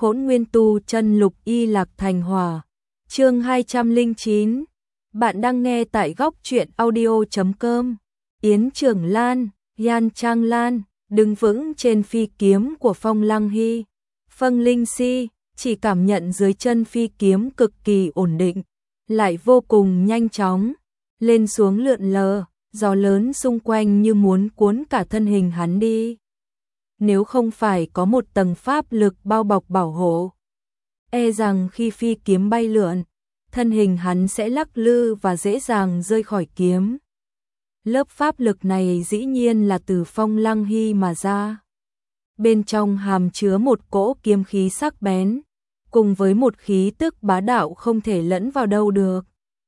Hỗn Nguyên Tu Chân Lục Y Lạc Thành Hỏa. Chương 209. Bạn đang nghe tại góc truyện audio.com. Yến Trường Lan, Yan Trang Lan, đứng vững trên phi kiếm của Phong Lăng Hy. Phong Linh Si chỉ cảm nhận dưới chân phi kiếm cực kỳ ổn định, lại vô cùng nhanh chóng, lên xuống lượn lờ, gió lớn xung quanh như muốn cuốn cả thân hình hắn đi. Nếu không phải có một tầng pháp lực bao bọc bảo hộ, e rằng khi phi kiếm bay lượn, thân hình hắn sẽ lắc lư và dễ dàng rơi khỏi kiếm. Lớp pháp lực này dĩ nhiên là từ Phong Lăng Hy mà ra. Bên trong hàm chứa một cỗ kiếm khí sắc bén, cùng với một khí tức bá đạo không thể lẫn vào đâu được.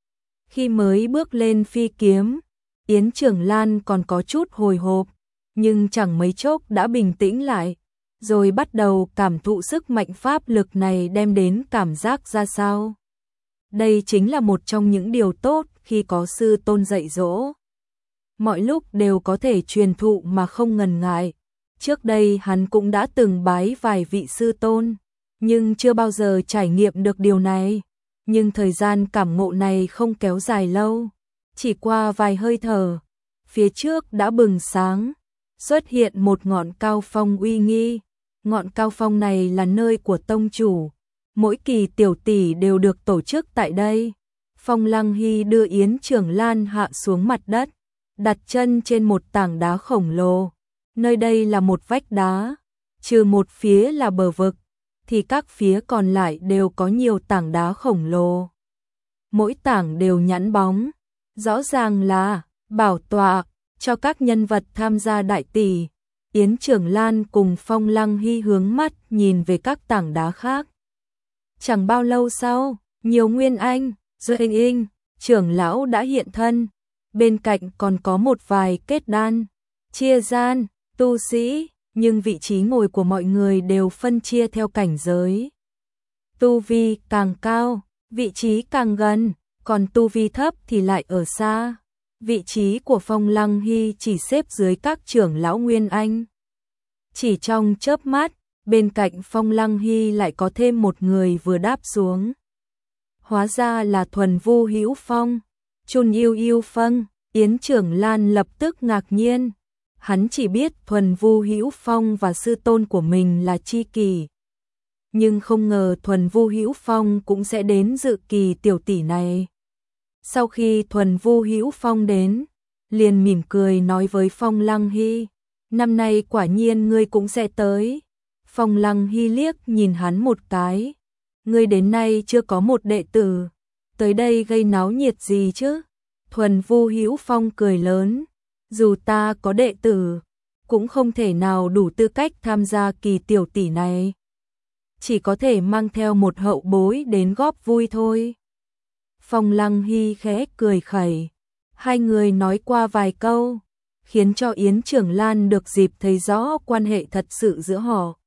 Khi mới bước lên phi kiếm, Yến Trường Lan còn có chút hồi hộp, nhưng chẳng mấy chốc đã bình tĩnh lại, rồi bắt đầu cảm thụ sức mạnh pháp lực này đem đến cảm giác ra sao. Đây chính là một trong những điều tốt khi có sư tôn dạy dỗ. Mọi lúc đều có thể truyền thụ mà không ngần ngại. Trước đây hắn cũng đã từng bái vài vị sư tôn, nhưng chưa bao giờ trải nghiệm được điều này. Nhưng thời gian cảm ngộ này không kéo dài lâu, chỉ qua vài hơi thở, phía trước đã bừng sáng, xuất hiện một ngọn cao phong uy nghi. Ngọn cao phong này là nơi của tông chủ, mỗi kỳ tiểu tỷ đều được tổ chức tại đây. Phong Lăng Hy đưa Yến Trường Lan hạ xuống mặt đất, đặt chân trên một tảng đá khổng lồ. Nơi đây là một vách đá, trừ một phía là bờ vực, thì các phía còn lại đều có nhiều tảng đá khổng lồ. Mỗi tảng đều nhẵn bóng, rõ ràng là bảo tọa cho các nhân vật tham gia đại tỷ. Yến Trường Lan cùng Phong Lăng Hy hướng mắt nhìn về các tảng đá khác. Chẳng bao lâu sau, nhiều Nguyên Anh, Duệ Inh, trưởng lão đã hiện thân. Bên cạnh còn có một vài kết đan, chia gian, tu sĩ, nhưng vị trí ngồi của mọi người đều phân chia theo cảnh giới. Tu vi càng cao, vị trí càng gần, còn tu vi thấp thì lại ở xa. Vị trí của Phong Lăng Hy chỉ xếp dưới các trưởng lão Nguyên Anh. Chỉ trong chớp mắt, bên cạnh Phong Lăng Hy lại có thêm một người vừa đáp xuống. Hóa ra là Thuần Vu Hữu Phong, Chun Yêu Yêu Phong. Yến Trường Lan lập tức ngạc nhiên. Hắn chỉ biết Thuần Vu Hữu Phong và sư tôn của mình là tri kỷ, nhưng không ngờ Thuần Vu Hữu Phong cũng sẽ đến dự kỳ tiểu tỷ này. Sau khi Thuần Vu Hữu Phong đến, liền mỉm cười nói với Phong Lăng Hy, năm nay quả nhiên ngươi cũng sẽ tới. Phong Lăng Hy liếc nhìn hắn một cái, ngươi đến nay chưa có một đệ tử, tới đây gây náo nhiệt gì chứ? Thuần Vu Hữu Phong cười lớn, dù ta có đệ tử, cũng không thể nào đủ tư cách tham gia kỳ tiểu tỷ này. Chỉ có thể mang theo một hậu bối đến góp vui thôi. Phong Lăng Hy khẽ cười khẩy, hai người nói qua vài câu, khiến cho Yến Trường Lan được dịp thấy rõ quan hệ thật sự giữa họ.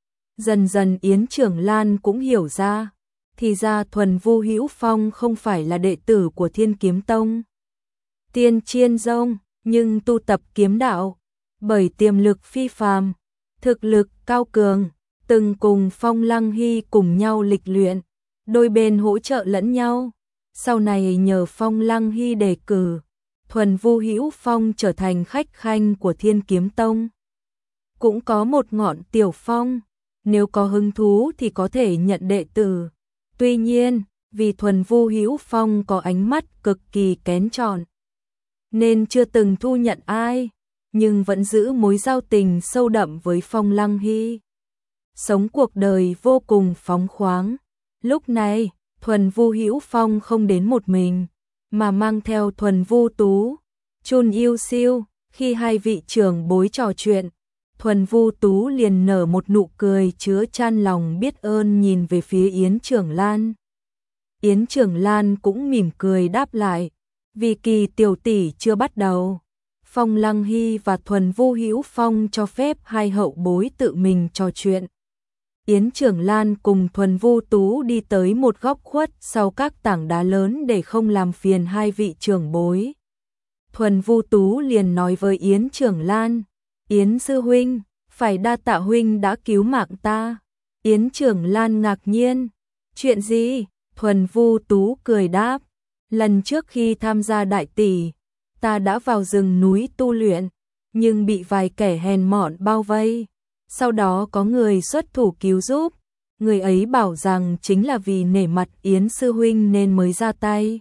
Dần dần Yến Trường Lan cũng hiểu ra, thì ra Thuần Vu Hữu Phong không phải là đệ tử của Thiên Kiếm Tông, Tiên Chiên Dông, nhưng tu tập kiếm đạo, bởi tiềm lực phi phàm, thực lực cao cường, từng cùng Phong Lăng Hy cùng nhau lịch luyện, đôi bên hỗ trợ lẫn nhau. Sau này nhờ Phong Lăng Hy đề cử, Thuần Vu Hữu Phong trở thành khách khanh của Thiên Kiếm Tông. Cũng có một ngọn tiểu phong, nếu có hứng thú thì có thể nhận đệ tử. Tuy nhiên, vì Thuần Vu Hữu Phong có ánh mắt cực kỳ kén chọn, nên chưa từng thu nhận ai, nhưng vẫn giữ mối giao tình sâu đậm với Phong Lăng Hy. Sống cuộc đời vô cùng phóng khoáng. Lúc này, Thuần Vu Hữu Phong không đến một mình, mà mang theo Thuần Vu Tú, Chun Yêu Siêu. Khi hai vị trưởng bối trò chuyện, Thuần Vu Tú liền nở một nụ cười chứa chan lòng biết ơn nhìn về phía Yến Trường Lan. Yến Trường Lan cũng mỉm cười đáp lại, vì kỳ tiểu tỷ chưa bắt đầu. Phong Lăng Hy và Thuần Vu Hữu Phong cho phép hai hậu bối tự mình trò chuyện. Yến Trường Lan cùng Thuần Vu Tú đi tới một góc khuất sau các tảng đá lớn để không làm phiền hai vị trưởng bối. Thuần Vu Tú liền nói với Yến Trường Lan, Yến sư huynh, phải đa tạ huynh đã cứu mạng ta. Yến Trưởng Lan ngạc nhiên. Chuyện gì? Thuần Vu Tú cười đáp. Lần trước khi tham gia đại tỷ, ta đã vào rừng núi tu luyện, nhưng bị vài kẻ hèn mọn bao vây. Sau đó có người xuất thủ cứu giúp. Người ấy bảo rằng chính là vì nể mặt Yến sư huynh nên mới ra tay.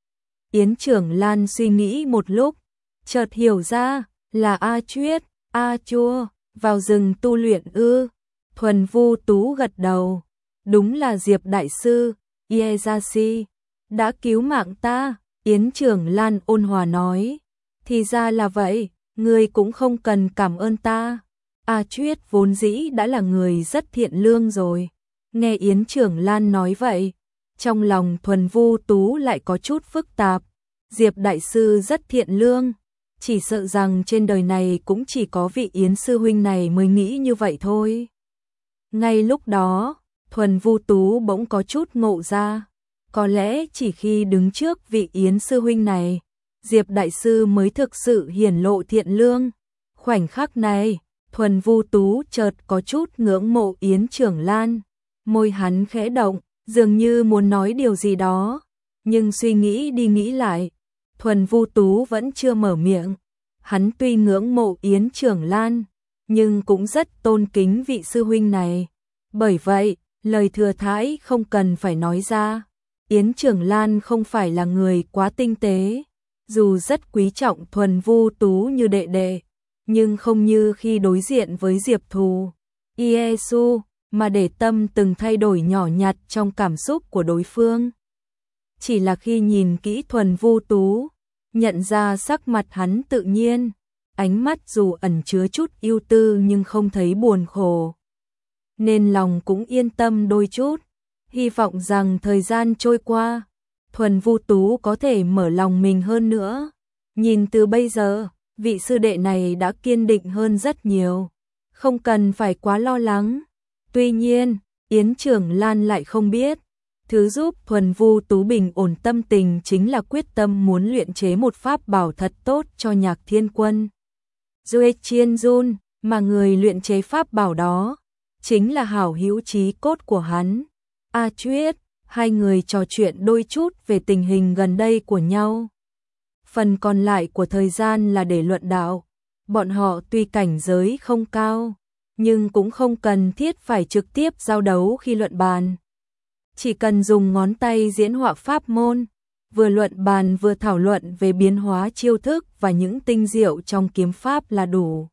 Yến Trưởng Lan suy nghĩ một lúc, chợt hiểu ra là A Chuyết, A Chua, vào rừng tu luyện ư. Thuần Vu Tú gật đầu. Đúng là Diệp đại sư, Ieyasu, đã cứu mạng ta. Yến Trưởng Lan ôn hòa nói. Thì ra là vậy, ngươi cũng không cần cảm ơn ta. A Chuyết vốn dĩ đã là người rất thiện lương rồi. Nghe Yến Trưởng Lan nói vậy, trong lòng Thuần Vu Tú lại có chút phức tạp. Diệp đại sư rất thiện lương, chỉ sợ rằng trên đời này cũng chỉ có vị Yến sư huynh này mới nghĩ như vậy thôi. Ngay lúc đó, Thuần Vu Tú bỗng có chút ngộ ra. Có lẽ chỉ khi đứng trước vị Yến sư huynh này, Diệp đại sư mới thực sự hiển lộ thiện lương. Khoảnh khắc này, Thuần Vu Tú chợt có chút ngưỡng mộ Yến Trưởng Lan. Môi hắn khẽ động, dường như muốn nói điều gì đó, nhưng suy nghĩ đi nghĩ lại, Thuần Vu Tú vẫn chưa mở miệng. Hắn tuy ngưỡng mộ Yến Trưởng Lan, nhưng cũng rất tôn kính vị sư huynh này. Bởi vậy, lời thừa thãi không cần phải nói ra. Yến Trưởng Lan không phải là người quá tinh tế, dù rất quý trọng Thuần Vu Tú như đệ đệ, nhưng không như khi đối diện với Diệp Thù, Ieyasu, mà để tâm từng thay đổi nhỏ nhặt trong cảm xúc của đối phương. Chỉ là khi nhìn kỹ Thuần Vu Tú, nhận ra sắc mặt hắn tự nhiên, ánh mắt dù ẩn chứa chút ưu tư nhưng không thấy buồn khổ, nên lòng cũng yên tâm đôi chút, hy vọng rằng thời gian trôi qua, Thuần Vu Tú có thể mở lòng mình hơn nữa. Nhìn từ bây giờ, vị sư đệ này đã kiên định hơn rất nhiều, không cần phải quá lo lắng. Tuy nhiên, Yến Trưởng Lan lại không biết, thứ giúp Thuần Vu Tú bình ổn tâm tình chính là quyết tâm muốn luyện chế một pháp bảo thật tốt cho Nhạc Thiên Quân. Duệ Chiên Jun, mà người luyện chế pháp bảo đó, chính là hảo hữu chí cốt của hắn. A Chuyết, hai người trò chuyện đôi chút về tình hình gần đây của nhau. Phần còn lại của thời gian là để luận đạo. Bọn họ tuy cảnh giới không cao, nhưng cũng không cần thiết phải trực tiếp giao đấu khi luận bàn. Chỉ cần dùng ngón tay diễn họa pháp môn, vừa luận bàn vừa thảo luận về biến hóa chiêu thức và những tinh diệu trong kiếm pháp là đủ.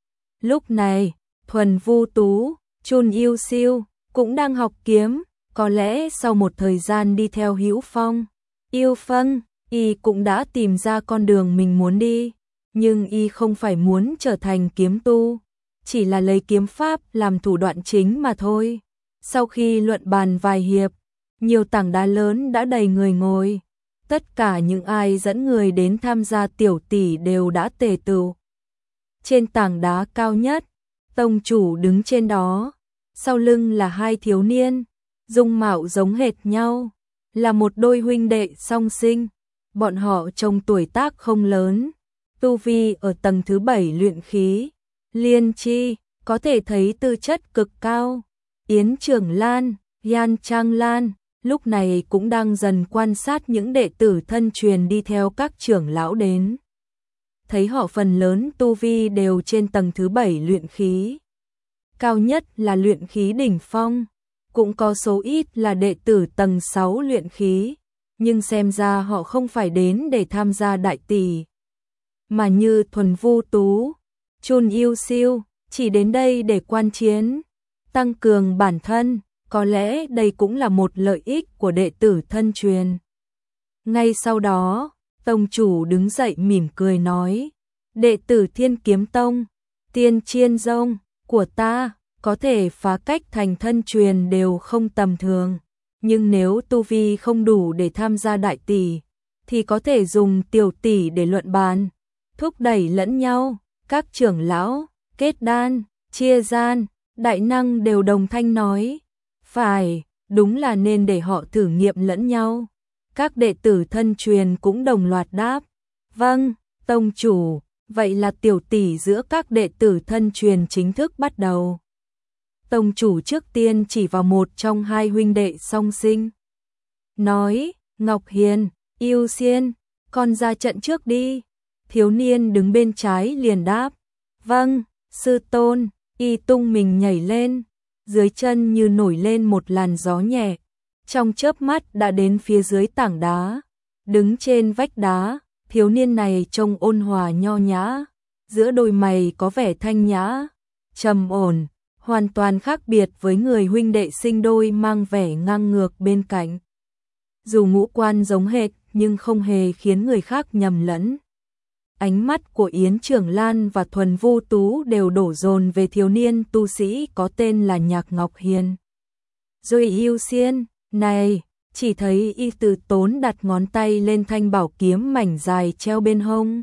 Lúc này, Thuần Vu Tú, Chun Yêu Siêu cũng đang học kiếm, có lẽ sau một thời gian đi theo Hữu Phong, Yêu Phân, y cũng đã tìm ra con đường mình muốn đi, nhưng y không phải muốn trở thành kiếm tu, chỉ là lấy kiếm pháp làm thủ đoạn chính mà thôi. Sau khi luận bàn vài hiệp, nhiều tảng đá lớn đã đầy người ngồi. Tất cả những ai dẫn người đến tham gia tiểu tỷ đều đã tề tựu. Trên tảng đá cao nhất, tông chủ đứng trên đó, sau lưng là hai thiếu niên, dung mạo giống hệt nhau, là một đôi huynh đệ song sinh. Bọn họ trông tuổi tác không lớn, tu vi ở tầng thứ 7 luyện khí, liên chi, có thể thấy tư chất cực cao. Yến Trưởng Lan, Yan Trang Lan, lúc này cũng đang dần quan sát những đệ tử thân truyền đi theo các trưởng lão đến. Thấy họ phần lớn tu vi đều trên tầng thứ 7 luyện khí. Cao nhất là luyện khí đỉnh phong, cũng có số ít là đệ tử tầng 6 luyện khí, nhưng xem ra họ không phải đến để tham gia đại tỷ, mà như Thuần Vu Tú, Chun Yêu Siêu, chỉ đến đây để quan chiến, tăng cường bản thân, có lẽ đây cũng là một lợi ích của đệ tử thân truyền. Ngay sau đó, tông chủ đứng dậy mỉm cười nói, đệ tử Thiên Kiếm Tông, Tiên Chiên Dông của ta, có thể phá cách thành thân truyền đều không tầm thường, nhưng nếu tu vi không đủ để tham gia đại tỷ, thì có thể dùng tiểu tỷ để luận bàn, thúc đẩy lẫn nhau. Các trưởng lão, kết đan, chia gian, đại năng đều đồng thanh nói, phải, đúng là nên để họ thử nghiệm lẫn nhau. Các đệ tử thân truyền cũng đồng loạt đáp, vâng, tông chủ, vậy là tiểu tỷ giữa các đệ tử thân truyền chính thức bắt đầu. Tông chủ trước tiên chỉ vào một trong hai huynh đệ song sinh. Nói, Ngọc Hiền, Yêu Xiên, con ra trận trước đi. Thiếu niên đứng bên trái liền đáp. Vâng, sư tôn. Y tung mình nhảy lên. Dưới chân như nổi lên một làn gió nhẹ. Trong chớp mắt đã đến phía dưới tảng đá. Đứng trên vách đá, thiếu niên này trông ôn hòa nho nhã. Giữa đôi mày có vẻ thanh nhã, trầm ổn, hoàn toàn khác biệt với người huynh đệ sinh đôi mang vẻ ngang ngược bên cạnh. Dù ngũ quan giống hệt nhưng không hề khiến người khác nhầm lẫn. Ánh mắt của Yến Trưởng Lan và Thuần Vu Tú đều đổ dồn về thiếu niên tu sĩ có tên là Nhạc Ngọc Hiền. Rồi Yêu Xiên, này, chỉ thấy y từ tốn đặt ngón tay lên thanh bảo kiếm mảnh dài treo bên hông.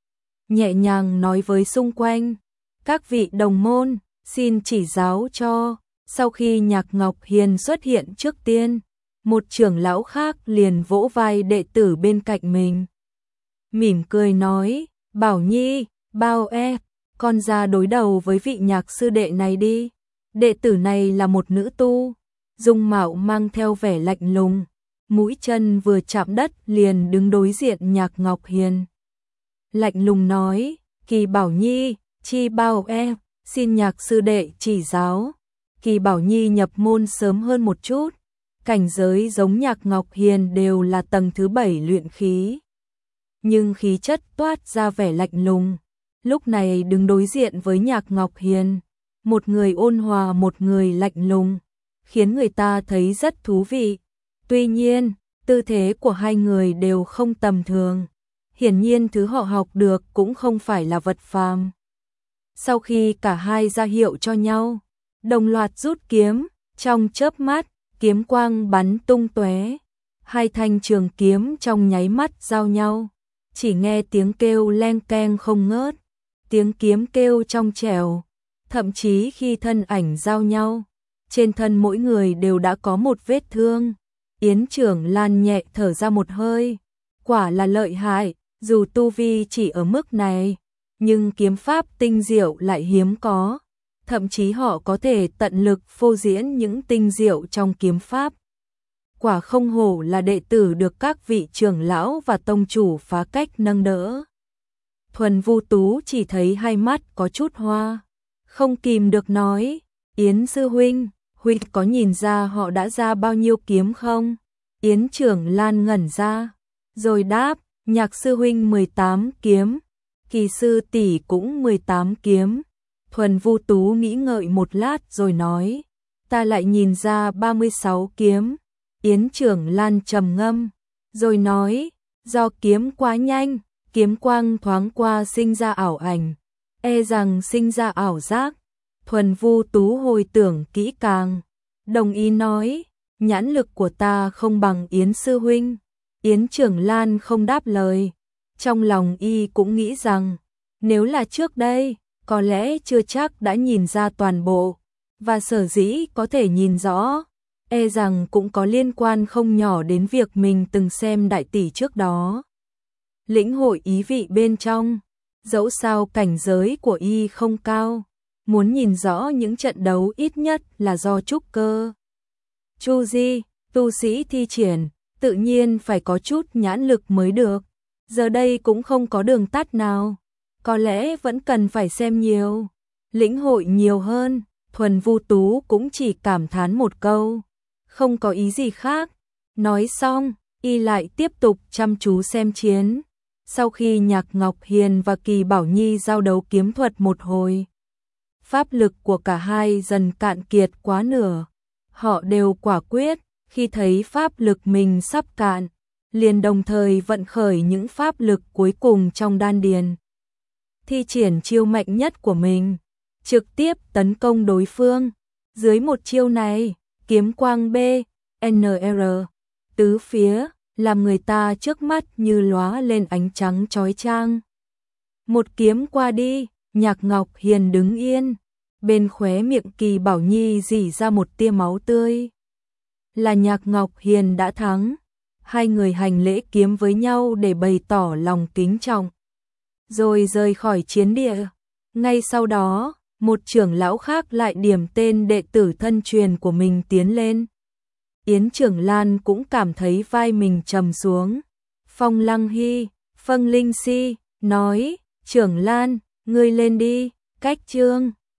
Nhẹ nhàng nói với xung quanh, các vị đồng môn, xin chỉ giáo cho. Sau khi Nhạc Ngọc Hiền xuất hiện trước tiên, một trưởng lão khác liền vỗ vai đệ tử bên cạnh mình. Mỉm cười nói, Bảo Nhi, Bao con ra đối đầu với vị Nhạc sư đệ này đi. Đệ tử này là một nữ tu, dung mạo mang theo vẻ lạnh lùng, mũi chân vừa chạm đất liền đứng đối diện Nhạc Ngọc Hiền. Lạnh lùng nói, Kỳ Bảo Nhi, chi Bao xin Nhạc sư đệ chỉ giáo. Kỳ Bảo Nhi nhập môn sớm hơn một chút, cảnh giới giống Nhạc Ngọc Hiền đều là tầng thứ 7 luyện khí. Nhưng khí chất toát ra vẻ lạnh lùng, lúc này đứng đối diện với Nhạc Ngọc Hiền, một người ôn hòa một người lạnh lùng, khiến người ta thấy rất thú vị. Tuy nhiên, tư thế của hai người đều không tầm thường, hiển nhiên thứ họ học được cũng không phải là vật phàm. Sau khi cả hai ra hiệu cho nhau, đồng loạt rút kiếm, trong chớp mắt, kiếm quang bắn tung tóe, hai thanh trường kiếm trong nháy mắt giao nhau, chỉ nghe tiếng kêu leng keng không ngớt, tiếng kiếm kêu trong trẻo, thậm chí khi thân ảnh giao nhau, trên thân mỗi người đều đã có một vết thương. Yến Trưởng Lan nhẹ thở ra một hơi, quả là lợi hại, dù tu vi chỉ ở mức này, nhưng kiếm pháp tinh diệu lại hiếm có, thậm chí họ có thể tận lực phô diễn những tinh diệu trong kiếm pháp. Quả không hổ là đệ tử được các vị trưởng lão và tông chủ phá cách nâng đỡ. Thuần Vu Tú chỉ thấy hai mắt có chút hoa, không kìm được nói, Yến sư huynh, huynh có nhìn ra họ đã ra bao nhiêu kiếm không? Yến Trưởng Lan ngẩn ra, rồi đáp, Nhạc sư huynh 18 kiếm, Kỳ sư tỷ cũng 18 kiếm. Thuần Vu Tú nghĩ ngợi một lát rồi nói, ta lại nhìn ra 36 kiếm. Yến Trưởng Lan trầm ngâm, rồi nói, do kiếm quá nhanh, kiếm quang thoáng qua sinh ra ảo ảnh, rằng sinh ra ảo giác. Thuần Vu Tú hồi tưởng kỹ càng, đồng ý nói, nhãn lực của ta không bằng Yến sư huynh. Yến Trưởng Lan không đáp lời, trong lòng y cũng nghĩ rằng, nếu là trước đây, có lẽ chưa chắc đã nhìn ra toàn bộ, và sở dĩ có thể nhìn rõ, rằng cũng có liên quan không nhỏ đến việc mình từng xem đại tỷ trước đó. Lĩnh hội ý vị bên trong, dẫu sao cảnh giới của y không cao, muốn nhìn rõ những trận đấu ít nhất là do trúc cơ. Chu Di, tu sĩ thi triển, tự nhiên phải có chút nhãn lực mới được, giờ đây cũng không có đường tắt nào, có lẽ vẫn cần phải xem nhiều, lĩnh hội nhiều hơn. Thuần Vu Tú cũng chỉ cảm thán một câu, không có ý gì khác. Nói xong, y lại tiếp tục chăm chú xem chiến. Sau khi Nhạc Ngọc Hiền và Kỳ Bảo Nhi giao đấu kiếm thuật một hồi, pháp lực của cả hai dần cạn kiệt quá nửa. Họ đều quả quyết, khi thấy pháp lực mình sắp cạn, liền đồng thời vận khởi những pháp lực cuối cùng trong đan điền. Thi triển chiêu mạnh nhất của mình, trực tiếp tấn công đối phương. Dưới một chiêu này, kiếm quang BNR tứ phía, làm người ta trước mắt như lóa lên ánh trắng chói chang. Một kiếm qua đi, Nhạc Ngọc Hiền đứng yên, bên khóe miệng Kỳ Bảo Nhi rỉ ra một tia máu tươi. Là Nhạc Ngọc Hiền đã thắng. Hai người hành lễ kiếm với nhau để bày tỏ lòng kính trọng, rồi rời khỏi chiến địa. Ngay sau đó, một trưởng lão khác lại điểm tên đệ tử thân truyền của mình tiến lên. Yến Trưởng Lan cũng cảm thấy vai mình trầm xuống. Phong Lăng Hy, Phân Linh Si, nói, Trưởng Lan, ngươi lên đi, cách chương.